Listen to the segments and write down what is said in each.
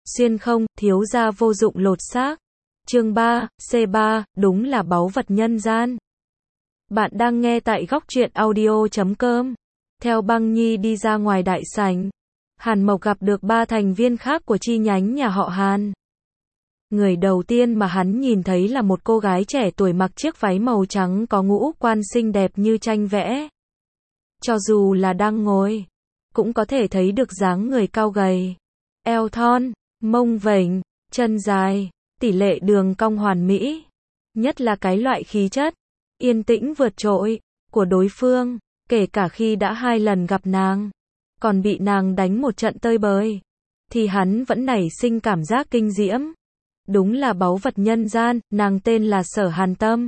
Xuyên không, thiếu gia vô dụng lột xác. Chương 3, C3, đúng là báu vật nhân gian. Bạn đang nghe tại góc truyện audio.com. Theo Băng Nhi đi ra ngoài đại sảnh, Hàn Mộc gặp được 3 thành viên khác của chi nhánh nhà họ Hàn. Người đầu tiên mà hắn nhìn thấy là một cô gái trẻ tuổi mặc chiếc váy màu trắng có ngũ quan xinh đẹp như tranh vẽ. Cho dù là đang ngồi, cũng có thể thấy được dáng người cao gầy, eo thon, mông vểnh, chân dài, tỷ lệ đường cong hoàn mỹ. Nhất là cái loại khí chất yên tĩnh vượt trội của đối phương, kể cả khi đã 2 lần gặp nàng, còn bị nàng đánh một trận tơi bời, thì hắn vẫn nảy sinh cảm giác kinh diễm. Đúng là báu vật nhân gian. Nàng tên là Sở Hàn Tâm.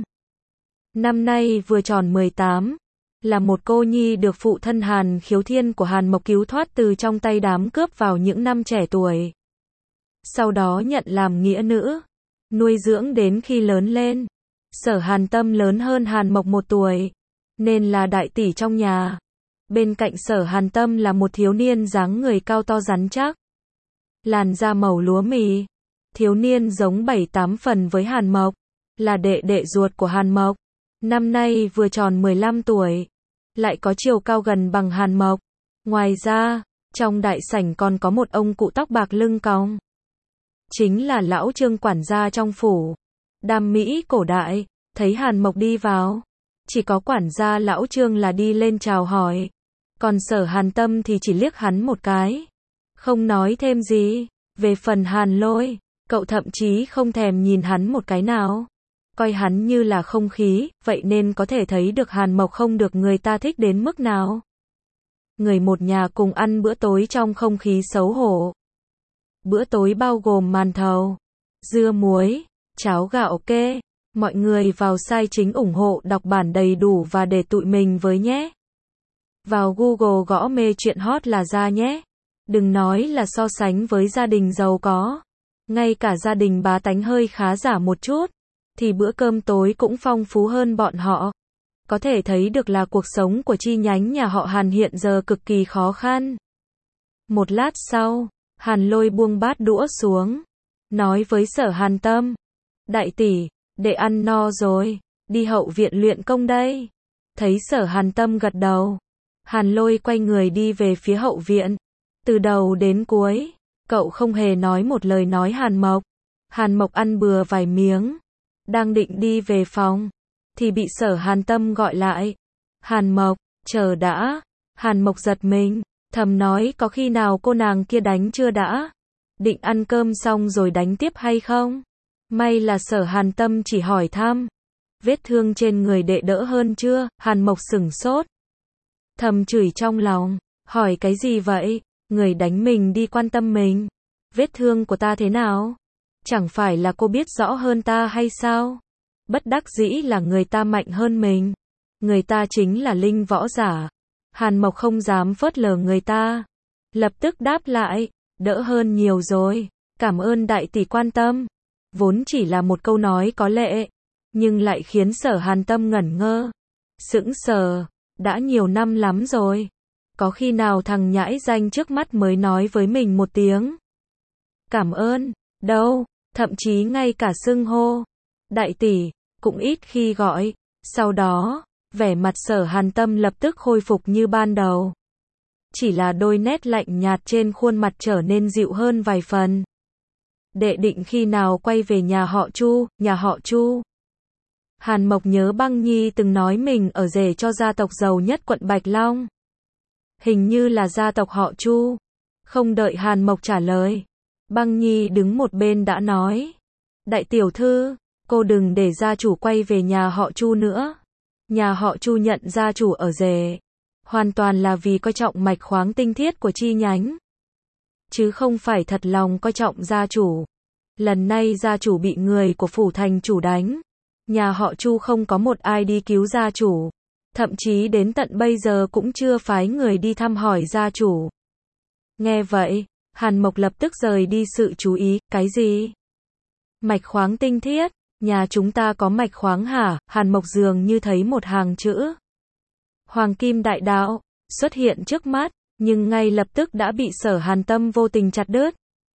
Năm nay vừa tròn 18, là một cô nhi được phụ thân Hàn Khiếu Thiên của Hàn Mộc cứu thoát từ trong tay đám cướp vào những năm trẻ tuổi. Sau đó nhận làm nghĩa nữ, nuôi dưỡng đến khi lớn lên. Sở Hàn Tâm lớn hơn Hàn Mộc 1 tuổi, nên là đại tỷ trong nhà. Bên cạnh Sở Hàn Tâm là một thiếu niên dáng người cao to rắn chắc, làn da màu lúa mì. Thiếu niên giống 7-8 phần với Hàn Mộc, là đệ đệ ruột của Hàn Mộc. Năm nay vừa tròn 15 tuổi, lại có chiều cao gần bằng Hàn Mộc. Ngoài ra, trong đại sảnh còn có một ông cụ tóc bạc lưng cong. Chính là lão Trương quản gia trong phủ. Đam mỹ cổ đại, thấy Hàn Mộc đi vào, chỉ có quản gia lão Trương là đi lên chào hỏi. Còn Sở Hàn Tâm thì chỉ liếc hắn một cái, không nói thêm gì. Về phần Hàn Lôi, cậu thậm chí không thèm nhìn hắn một cái nào, coi hắn như là không khí, vậy nên có thể thấy được Hàn Mộc không được người ta thích đến mức nào. Người một nhà cùng ăn bữa tối trong không khí xấu hổ. Bữa tối bao gồm màn thầu, dưa muối, cháo gạo kê. Mọi người vào sai chính ủng hộ đọc bản đầy đủ và để tụi mình với nhé. Vào Google gõ mê chuyện hot là ra nhé. Đừng nói là so sánh với gia đình giàu có, ngay cả gia đình bá tánh hơi khá giả một chút, thì bữa cơm tối cũng phong phú hơn bọn họ. Có thể thấy được là cuộc sống của chi nhánh nhà họ Hàn hiện giờ cực kỳ khó khăn. Một lát sau, Hàn Lôi buông bát đũa xuống, nói với Sở Hàn Tâm: Đại tỷ, đệ ăn no rồi, đi hậu viện luyện công đây. Thấy Sở Hàn Tâm gật đầu, Hàn Lôi quay người đi về phía hậu viện. Từ đầu đến cuối, cậu không hề nói một lời nói Hàn Mộc. Hàn Mộc ăn bừa vài miếng, đang định đi về phòng, thì bị Sở Hàn Tâm gọi lại. Hàn Mộc, chờ đã. Hàn Mộc giật mình, thầm nói có khi nào cô nàng kia đánh chưa đã? Định ăn cơm xong rồi đánh tiếp hay không? May là Sở Hàn Tâm chỉ hỏi thăm. Vết thương trên người đệ đỡ hơn chưa? Hàn Mộc sửng sốt, thầm chửi trong lòng, hỏi cái gì vậy? Người đánh mình đi quan tâm mình. Vết thương của ta thế nào? Chẳng phải là cô biết rõ hơn ta hay sao? Bất đắc dĩ là người ta mạnh hơn mình. Người ta chính là linh võ giả. Hàn Mộc không dám phớt lờ người ta, lập tức đáp lại: đỡ hơn nhiều rồi, cảm ơn đại tỷ quan tâm. Vốn chỉ là một câu nói có lệ, nhưng lại khiến Sở Hàn Tâm ngẩn ngơ, sững sờ. Đã nhiều năm lắm rồi, có khi nào thằng nhãi danh trước mắt mới nói với mình một tiếng cảm ơn đâu, thậm chí ngay cả xưng hô đại tỷ cũng ít khi gọi. Sau đó, vẻ mặt Sở Hàn Tâm lập tức khôi phục như ban đầu, chỉ là đôi nét lạnh nhạt trên khuôn mặt trở nên dịu hơn vài phần. Đệ định khi nào quay về nhà họ Chu? Nhà họ Chu? Hàn Mộc nhớ Băng Nhi từng nói mình ở rể cho gia tộc giàu nhất quận Bạch Long. Hình như là gia tộc họ Chu. Không đợi Hàn Mộc trả lời, Băng Nhi đứng một bên đã nói: Đại tiểu thư, cô đừng để gia chủ quay về nhà họ Chu nữa. Nhà họ Chu nhận gia chủ ở rể, hoàn toàn là vì coi trọng mạch khoáng tinh thiết của chi nhánh, chứ không phải thật lòng coi trọng gia chủ. Lần này gia chủ bị người của phủ thành chủ đánh, nhà họ Chu không có một ai đi cứu gia chủ, thậm chí đến tận bây giờ cũng chưa phái người đi thăm hỏi gia chủ. Nghe vậy, Hàn Mộc lập tức rời đi sự chú ý. Cái gì? Mạch khoáng tinh thiết? Nhà chúng ta có mạch khoáng hả? Hàn Mộc dường như thấy một hàng chữ Hoàng Kim Đại Đạo xuất hiện trước mắt, nhưng ngay lập tức đã bị Sở Hàn Tâm vô tình chặt đứt.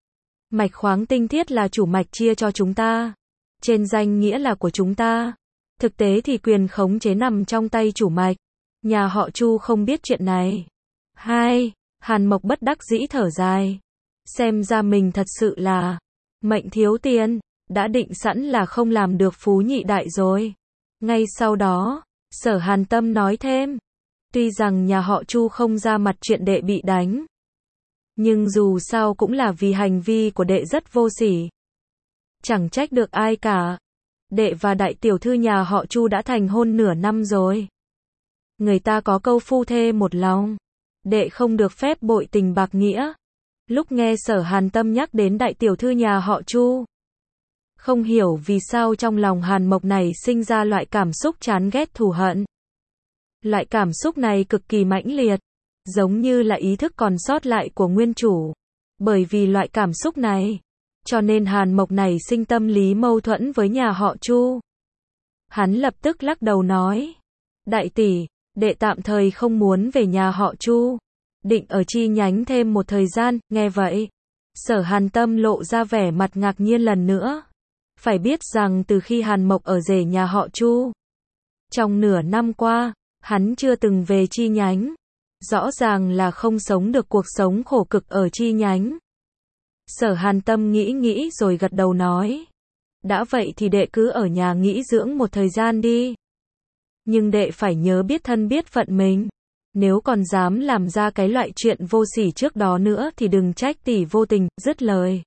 Mạch khoáng tinh thiết là chủ mạch chia cho chúng ta. Trên danh nghĩa là của chúng ta. Thực tế thì quyền khống chế nằm trong tay chủ mạch. Nhà họ Chu không biết chuyện này. 2. Hàn Mộc bất đắc dĩ thở dài. Xem ra mình thật sự là mệnh thiếu tiền, đã định sẵn là không làm được phú nhị đại rồi. Ngay sau đó, Sở Hàn Tâm nói thêm. Tuy rằng nhà họ Chu không ra mặt chuyện đệ bị đánh, nhưng dù sao cũng là vì hành vi của đệ rất vô sỉ. Chẳng trách được ai cả. Đệ và đại tiểu thư nhà họ Chu đã thành hôn nửa năm rồi. Người ta có câu phu thê một lòng. Đệ không được phép bội tình bạc nghĩa. Lúc nghe Sở Hàn Tâm nhắc đến đại tiểu thư nhà họ Chu, không hiểu vì sao trong lòng Hàn Mộc này sinh ra loại cảm xúc chán ghét thù hận. Loại cảm xúc này cực kỳ mãnh liệt, giống như là ý thức còn sót lại của nguyên chủ. Bởi vì loại cảm xúc này, cho nên Hàn Mộc này sinh tâm lý mâu thuẫn với nhà họ Chu. Hắn lập tức lắc đầu nói. Đại tỷ, đệ tạm thời không muốn về nhà họ Chu. Định ở chi nhánh thêm một thời gian, nghe vậy. Sở Hàn Tâm lộ ra vẻ mặt ngạc nhiên lần nữa. Phải biết rằng từ khi Hàn Mộc ở rể nhà họ Chu, trong nửa năm qua, hắn chưa từng về chi nhánh. Rõ ràng là không sống được cuộc sống khổ cực ở chi nhánh. Sở Hàn Tâm nghĩ rồi gật đầu nói. Đã vậy thì đệ cứ ở nhà nghỉ dưỡng một thời gian đi. Nhưng đệ phải nhớ biết thân biết phận mình. Nếu còn dám làm ra cái loại chuyện vô sỉ trước đó nữa thì đừng trách tỷ vô tình, dứt lời.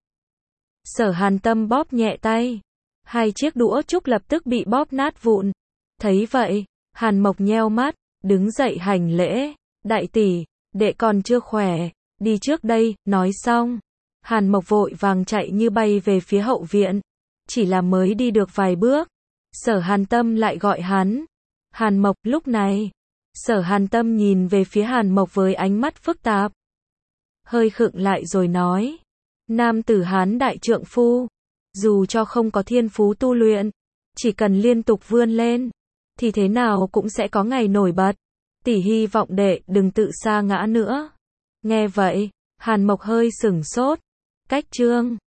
Sở Hàn Tâm bóp nhẹ tay. 2 chiếc đũa trúc lập tức bị bóp nát vụn. Thấy vậy, Hàn Mộc nheo mắt, đứng dậy hành lễ. Đại tỷ, đệ còn chưa khỏe, đi trước đây, nói xong. Hàn Mộc vội vàng chạy như bay về phía hậu viện. Chỉ là mới đi được vài bước, Sở Hàn Tâm lại gọi hắn. Hàn Mộc, lúc này, Sở Hàn Tâm nhìn về phía Hàn Mộc với ánh mắt phức tạp. Hơi khựng lại rồi nói. Nam tử Hán đại trượng phu, dù cho không có thiên phú tu luyện, chỉ cần liên tục vươn lên, thì thế nào cũng sẽ có ngày nổi bật. Tỷ hy vọng đệ đừng tự sa ngã nữa. Nghe vậy, Hàn Mộc hơi sửng sốt. Cách chương